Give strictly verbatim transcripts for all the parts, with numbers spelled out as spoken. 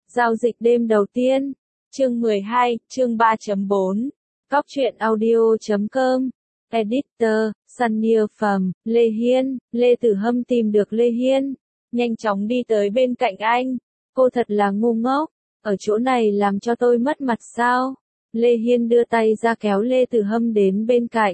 Giao dịch đêm đầu tiên. Chương mười hai, chương ba chấm bốn. Cóc truyện audio chấm com. Editor, Sunny Phẩm, Lê Hiên. Lê Tử Hâm tìm được Lê Hiên, nhanh chóng đi tới bên cạnh anh. Cô thật là ngu ngốc, ở chỗ này làm cho tôi mất mặt sao? Lê Hiên đưa tay ra kéo Lê Tử Hâm đến bên cạnh.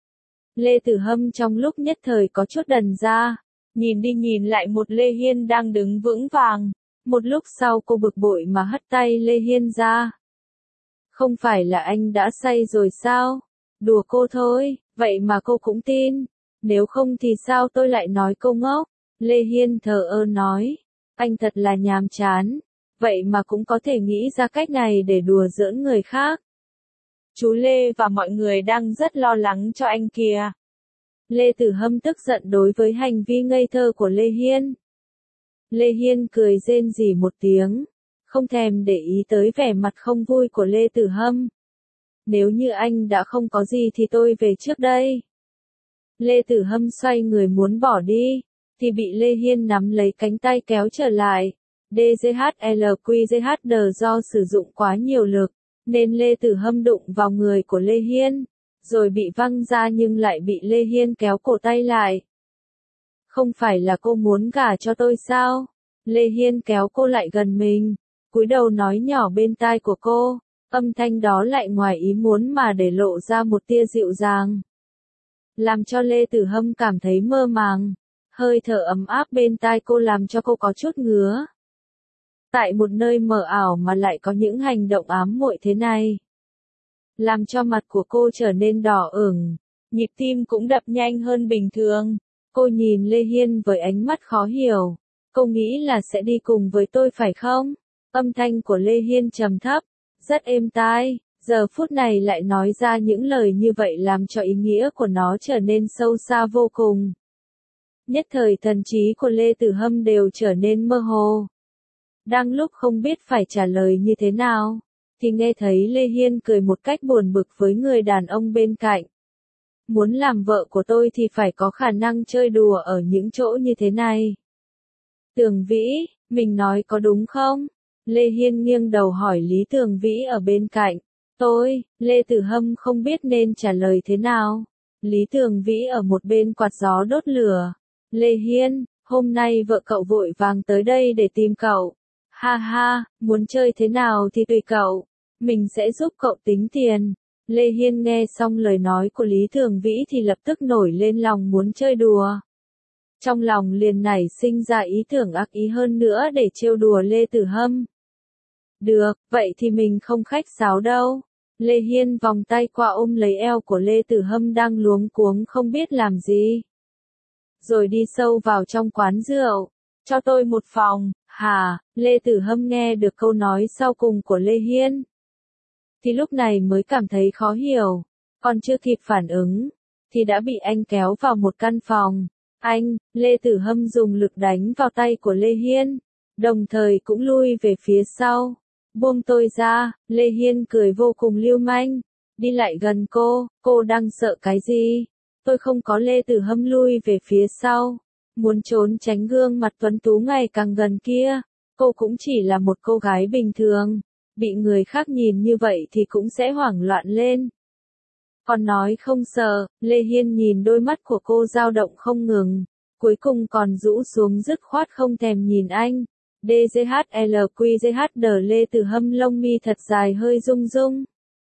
Lê Tử Hâm trong lúc nhất thời có chút đần ra, nhìn đi nhìn lại một Lê Hiên đang đứng vững vàng. Một lúc sau cô bực bội mà hất tay Lê Hiên ra. Không phải là anh đã say rồi sao? Đùa cô thôi, vậy mà cô cũng tin. Nếu không thì sao tôi lại nói cô ngốc? Lê Hiên thờ ơ nói. Anh thật là nhàm chán. Vậy mà cũng có thể nghĩ ra cách này để đùa giỡn người khác. Chú Lê và mọi người đang rất lo lắng cho anh kìa. Lê Tử Hâm tức giận đối với hành vi ngây thơ của Lê Hiên. Lê Hiên cười rên rỉ một tiếng, không thèm để ý tới vẻ mặt không vui của Lê Tử Hâm. Nếu như anh đã không có gì thì tôi về trước đây. Lê Tử Hâm xoay người muốn bỏ đi, thì bị Lê Hiên nắm lấy cánh tay kéo trở lại. đê giê hát lờ quy giê hát đê do sử dụng quá nhiều lực, nên Lê Tử Hâm đụng vào người của Lê Hiên, rồi bị văng ra nhưng lại bị Lê Hiên kéo cổ tay lại. Không phải là cô muốn gả cho tôi sao? Lê Hiên kéo cô lại gần mình, cúi đầu nói nhỏ bên tai của cô, âm thanh đó lại ngoài ý muốn mà để lộ ra một tia dịu dàng. Làm cho Lê Tử Hâm cảm thấy mơ màng, hơi thở ấm áp bên tai cô làm cho cô có chút ngứa. Tại một nơi mờ ảo mà lại có những hành động ám muội thế này, làm cho mặt của cô trở nên đỏ ửng, nhịp tim cũng đập nhanh hơn bình thường. Cô nhìn Lê Hiên với ánh mắt khó hiểu. Cô nghĩ là sẽ đi cùng với tôi phải không? Âm thanh của Lê Hiên trầm thấp, rất êm tai, giờ phút này lại nói ra những lời như vậy làm cho ý nghĩa của nó trở nên sâu xa vô cùng. Nhất thời thần trí của Lê Tử Hâm đều trở nên mơ hồ. Đang lúc không biết phải trả lời như thế nào, thì nghe thấy Lê Hiên cười một cách buồn bực với người đàn ông bên cạnh. Muốn làm vợ của tôi thì phải có khả năng chơi đùa ở những chỗ như thế này. Tường Vĩ, mình nói có đúng không? Lê Hiên nghiêng đầu hỏi Lý Tường Vĩ ở bên cạnh. Tôi, Lê Tử Hâm không biết nên trả lời thế nào. Lý Tường Vĩ ở một bên quạt gió đốt lửa. Lê Hiên, hôm nay vợ cậu vội vàng tới đây để tìm cậu. Ha ha, muốn chơi thế nào thì tùy cậu. Mình sẽ giúp cậu tính tiền. Lê Hiên nghe xong lời nói của Lý Tường Vĩ thì lập tức nổi lên lòng muốn chơi đùa. Trong lòng liền nảy sinh ra ý tưởng ác ý hơn nữa để trêu đùa Lê Tử Hâm. Được, vậy thì mình không khách sáo đâu. Lê Hiên vòng tay qua ôm lấy eo của Lê Tử Hâm đang luống cuống không biết làm gì. Rồi đi sâu vào trong quán rượu. Cho tôi một phòng, hả? Lê Tử Hâm nghe được câu nói sau cùng của Lê Hiên, thì lúc này mới cảm thấy khó hiểu. Còn chưa kịp phản ứng, thì đã bị anh kéo vào một căn phòng. Anh, Lê Tử Hâm dùng lực đánh vào tay của Lê Hiên, đồng thời cũng lui về phía sau. Buông tôi ra. Lê Hiên cười vô cùng lưu manh, đi lại gần cô. Cô đang sợ cái gì? Tôi không có. Lê Tử Hâm lui về phía sau, muốn trốn tránh gương mặt tuấn tú ngày càng gần kia. Cô cũng chỉ là một cô gái bình thường, bị người khác nhìn như vậy thì cũng sẽ hoảng loạn lên. Còn nói không sợ. Lê Hiên nhìn đôi mắt của cô dao động không ngừng, cuối cùng còn rũ xuống dứt khoát không thèm nhìn anh. đê giê hát lờ quy giê hát đê. Lê Tử Hâm lông mi thật dài hơi rung rung,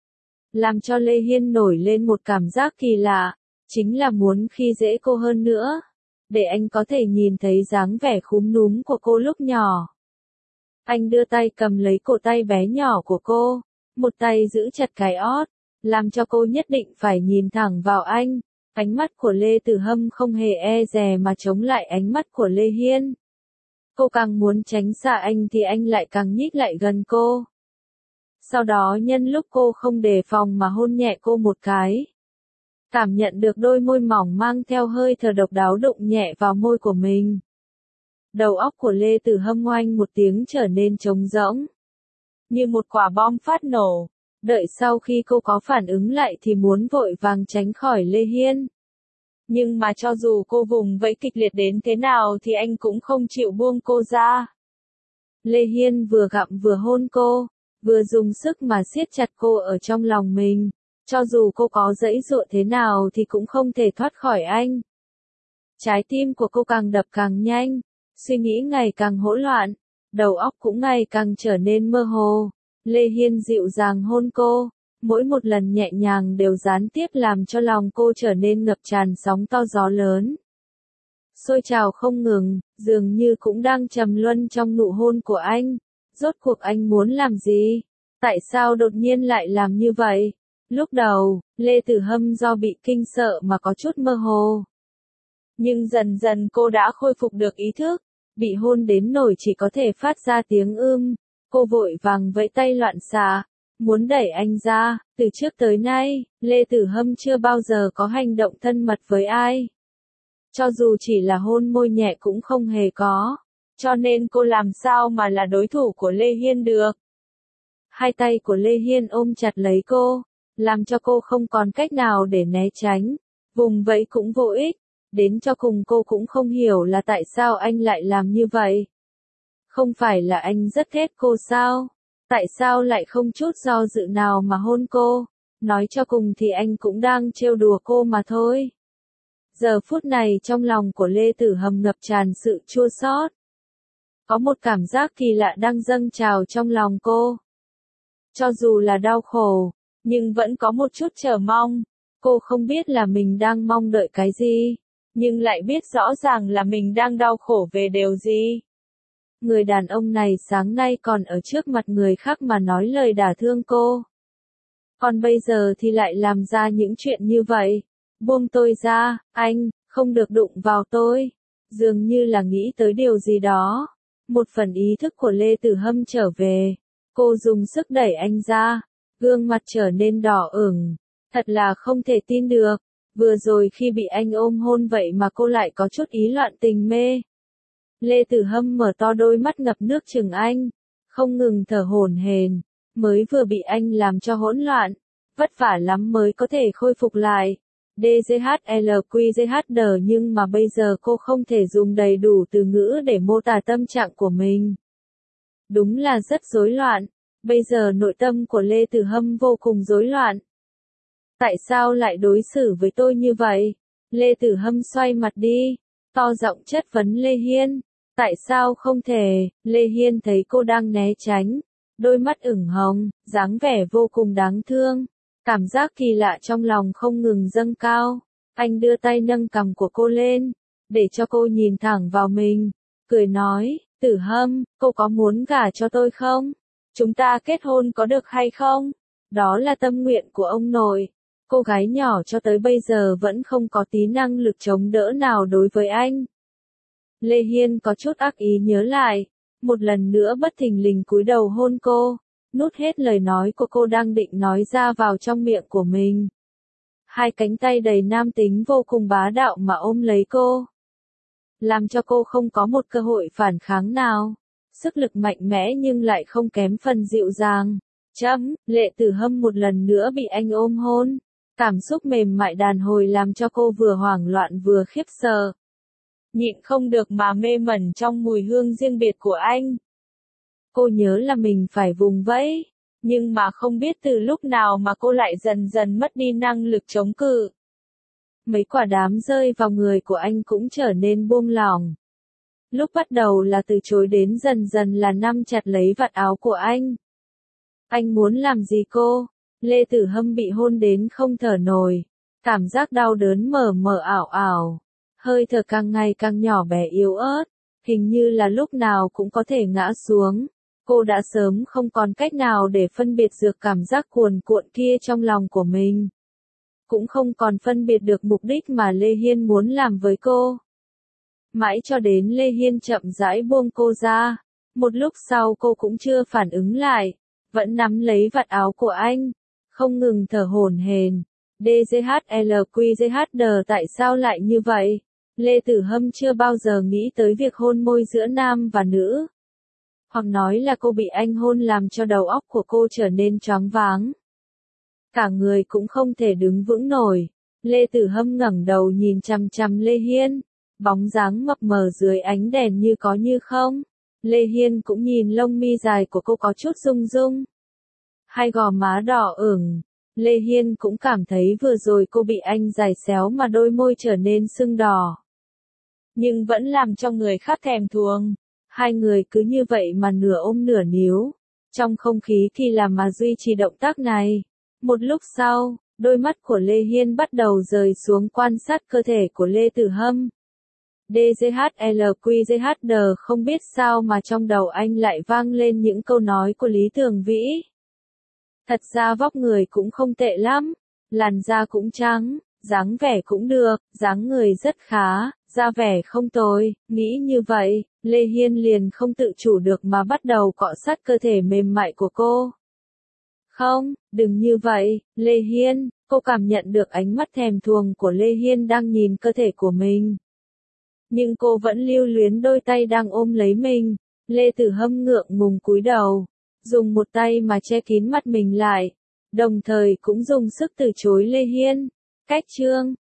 làm cho Lê Hiên nổi lên một cảm giác kỳ lạ, chính là muốn khi dễ cô hơn nữa, để anh có thể nhìn thấy dáng vẻ khúm núm của cô lúc nhỏ. Anh đưa tay cầm lấy cổ tay bé nhỏ của cô, một tay giữ chặt cái ót, làm cho cô nhất định phải nhìn thẳng vào anh. Ánh mắt của Lê Tử Hâm không hề e dè mà chống lại ánh mắt của Lê Hiên. Cô càng muốn tránh xa anh thì anh lại càng nhích lại gần cô. Sau đó nhân lúc cô không đề phòng mà hôn nhẹ cô một cái. Cảm nhận được đôi môi mỏng mang theo hơi thở độc đáo đụng nhẹ vào môi của mình. Đầu óc của Lê Tử Hâm oanh một tiếng trở nên trống rỗng, như một quả bom phát nổ. Đợi sau khi cô có phản ứng lại thì muốn vội vàng tránh khỏi Lê Hiên. Nhưng mà cho dù cô vùng vẫy kịch liệt đến thế nào thì anh cũng không chịu buông cô ra. Lê Hiên vừa gặm vừa hôn cô, vừa dùng sức mà siết chặt cô ở trong lòng mình. Cho dù cô có giãy giụa thế nào thì cũng không thể thoát khỏi anh. Trái tim của cô càng đập càng nhanh, suy nghĩ ngày càng hỗn loạn, đầu óc cũng ngày càng trở nên mơ hồ. Lê Hiên dịu dàng hôn cô, mỗi một lần nhẹ nhàng đều gián tiếp làm cho lòng cô trở nên ngập tràn sóng to gió lớn. Sôi trào không ngừng, dường như cũng đang trầm luân trong nụ hôn của anh. Rốt cuộc anh muốn làm gì? Tại sao đột nhiên lại làm như vậy? Lúc đầu, Lê Tử Hâm do bị kinh sợ mà có chút mơ hồ. Nhưng dần dần cô đã khôi phục được ý thức, bị hôn đến nỗi chỉ có thể phát ra tiếng ưm. Cô vội vàng vẫy tay loạn xạ, muốn đẩy anh ra. Từ trước tới nay, Lê Tử Hâm chưa bao giờ có hành động thân mật với ai. Cho dù chỉ là hôn môi nhẹ cũng không hề có. Cho nên cô làm sao mà là đối thủ của Lê Hiên được. Hai tay của Lê Hiên ôm chặt lấy cô, làm cho cô không còn cách nào để né tránh. Vùng vẫy cũng vô ích, đến cho cùng cô cũng không hiểu là tại sao anh lại làm như vậy. Không phải là anh rất ghét cô sao? Tại sao lại không chút do dự nào mà hôn cô? Nói cho cùng thì anh cũng đang trêu đùa cô mà thôi. Giờ phút này trong lòng của Lê Tử Hâm ngập tràn sự chua xót. Có một cảm giác kỳ lạ đang dâng trào trong lòng cô. Cho dù là đau khổ, nhưng vẫn có một chút chờ mong. Cô không biết là mình đang mong đợi cái gì, nhưng lại biết rõ ràng là mình đang đau khổ về điều gì. Người đàn ông này sáng nay còn ở trước mặt người khác mà nói lời đả thương cô. Còn bây giờ thì lại làm ra những chuyện như vậy. Buông tôi ra, anh, không được đụng vào tôi. Dường như là nghĩ tới điều gì đó. Một phần ý thức của Lê Tử Hâm trở về. Cô dùng sức đẩy anh ra. Gương mặt trở nên đỏ ửng. Thật là không thể tin được. Vừa rồi khi bị anh ôm hôn vậy mà cô lại có chút ý loạn tình mê. Lê Tử Hâm mở to đôi mắt ngập nước chừng anh. Không ngừng thở hổn hển. Mới vừa bị anh làm cho hỗn loạn. Vất vả lắm mới có thể khôi phục lại. đê giê hát lờ quy giê hát đờ nhưng mà bây giờ cô không thể dùng đầy đủ từ ngữ để mô tả tâm trạng của mình. Đúng là rất rối loạn. Bây giờ nội tâm của Lê Tử Hâm vô cùng rối loạn. Tại sao lại đối xử với tôi như vậy? Lê Tử Hâm xoay mặt đi, to giọng chất vấn Lê Hiên. Tại sao không thể? Lê Hiên thấy cô đang né tránh, đôi mắt ửng hồng, dáng vẻ vô cùng đáng thương. Cảm giác kỳ lạ trong lòng không ngừng dâng cao. Anh đưa tay nâng cằm của cô lên, để cho cô nhìn thẳng vào mình, cười nói, Tử Hâm, cô có muốn gả cho tôi không? Chúng ta kết hôn có được hay không? Đó là tâm nguyện của ông nội. Cô gái nhỏ cho tới bây giờ vẫn không có tí năng lực chống đỡ nào đối với anh. Lê Hiên có chút ác ý nhớ lại, một lần nữa bất thình lình cúi đầu hôn cô, nuốt hết lời nói của cô đang định nói ra vào trong miệng của mình. Hai cánh tay đầy nam tính vô cùng bá đạo mà ôm lấy cô, làm cho cô không có một cơ hội phản kháng nào. Sức lực mạnh mẽ nhưng lại không kém phần dịu dàng. Chấm, Lê Tử Hâm một lần nữa bị anh ôm hôn. Cảm xúc mềm mại đàn hồi làm cho cô vừa hoảng loạn vừa khiếp sợ. Nhịn không được mà mê mẩn trong mùi hương riêng biệt của anh. Cô nhớ là mình phải vùng vẫy, nhưng mà không biết từ lúc nào mà cô lại dần dần mất đi năng lực chống cự. Mấy quả đám rơi vào người của anh cũng trở nên buông lỏng. Lúc bắt đầu là từ chối đến dần dần là nắm chặt lấy vạt áo của anh. Anh muốn làm gì cô? Lê Tử Hâm bị hôn đến không thở nổi. Cảm giác đau đớn mờ mờ ảo ảo. Hơi thở càng ngày càng nhỏ bé yếu ớt. Hình như là lúc nào cũng có thể ngã xuống. Cô đã sớm không còn cách nào để phân biệt được cảm giác cuồn cuộn kia trong lòng của mình. Cũng không còn phân biệt được mục đích mà Lê Hiên muốn làm với cô. Mãi cho đến Lê Hiên chậm rãi buông cô ra. Một lúc sau cô cũng chưa phản ứng lại. Vẫn nắm lấy vạt áo của anh. Không ngừng thở hổn hển. đê giê hát lờ quy giê hát đờ tại sao lại như vậy? Lê Tử Hâm chưa bao giờ nghĩ tới việc hôn môi giữa nam và nữ. Hoặc nói là cô bị anh hôn làm cho đầu óc của cô trở nên choáng váng. Cả người cũng không thể đứng vững nổi. Lê Tử Hâm ngẩng đầu nhìn chằm chằm Lê Hiên. Bóng dáng mập mờ dưới ánh đèn như có như không. Lê Hiên cũng nhìn lông mi dài của cô có chút rung rung. Hai gò má đỏ ửng. Lê Hiên cũng cảm thấy vừa rồi cô bị anh giày xéo mà đôi môi trở nên sưng đỏ. Nhưng vẫn làm cho người khác thèm thuồng. Hai người cứ như vậy mà nửa ôm nửa níu. Trong không khí thì làm mà duy trì động tác này. Một lúc sau, đôi mắt của Lê Hiên bắt đầu rời xuống quan sát cơ thể của Lê Tử Hâm. đê giê hát lờ quy giê hát đê không biết sao mà trong đầu anh lại vang lên những câu nói của Lý Tường Vĩ. Thật ra vóc người cũng không tệ lắm, làn da cũng trắng, dáng vẻ cũng được, dáng người rất khá, da vẻ không tồi, nghĩ như vậy, Lê Hiên liền không tự chủ được mà bắt đầu cọ sát cơ thể mềm mại của cô. Không, đừng như vậy, Lê Hiên, cô cảm nhận được ánh mắt thèm thuồng của Lê Hiên đang nhìn cơ thể của mình. Nhưng cô vẫn lưu luyến đôi tay đang ôm lấy mình. Lê Tử Hâm ngượng ngùng cúi đầu, dùng một tay mà che kín mặt mình lại, đồng thời cũng dùng sức từ chối Lê Hiên. Cách chương